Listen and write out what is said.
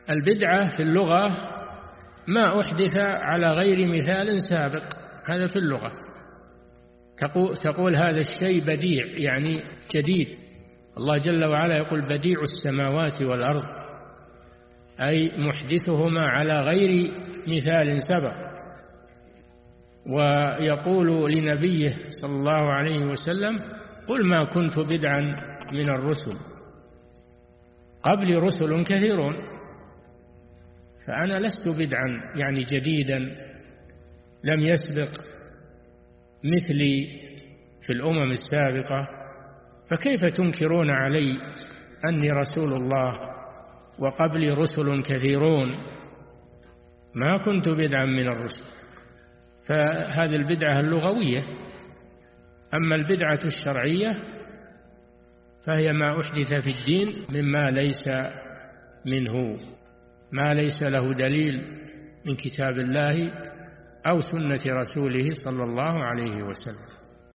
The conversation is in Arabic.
البدعة في اللغة ما أحدث على غير مثال سابق، هذا في اللغة. تقول هذا الشيء بديع، يعني جديد. الله جل وعلا يقول بديع السماوات والأرض، أي محدثهما على غير مثال سبق. ويقول لنبيه صلى الله عليه وسلم قل ما كنت بدعا من الرسل، قبل رسل كثيرون، فأنا لست بدعا يعني جديدا لم يسبق مثلي في الأمم السابقة، فكيف تنكرون علي أني رسول الله وقبلي رسل كثيرون؟ ما كنت بدعا من الرسل. فهذه البدعة اللغوية. أما البدعة الشرعية فهي ما أحدث في الدين مما ليس منه، ما ليس له دليل من كتاب الله أو سنة رسوله صلى الله عليه وسلم.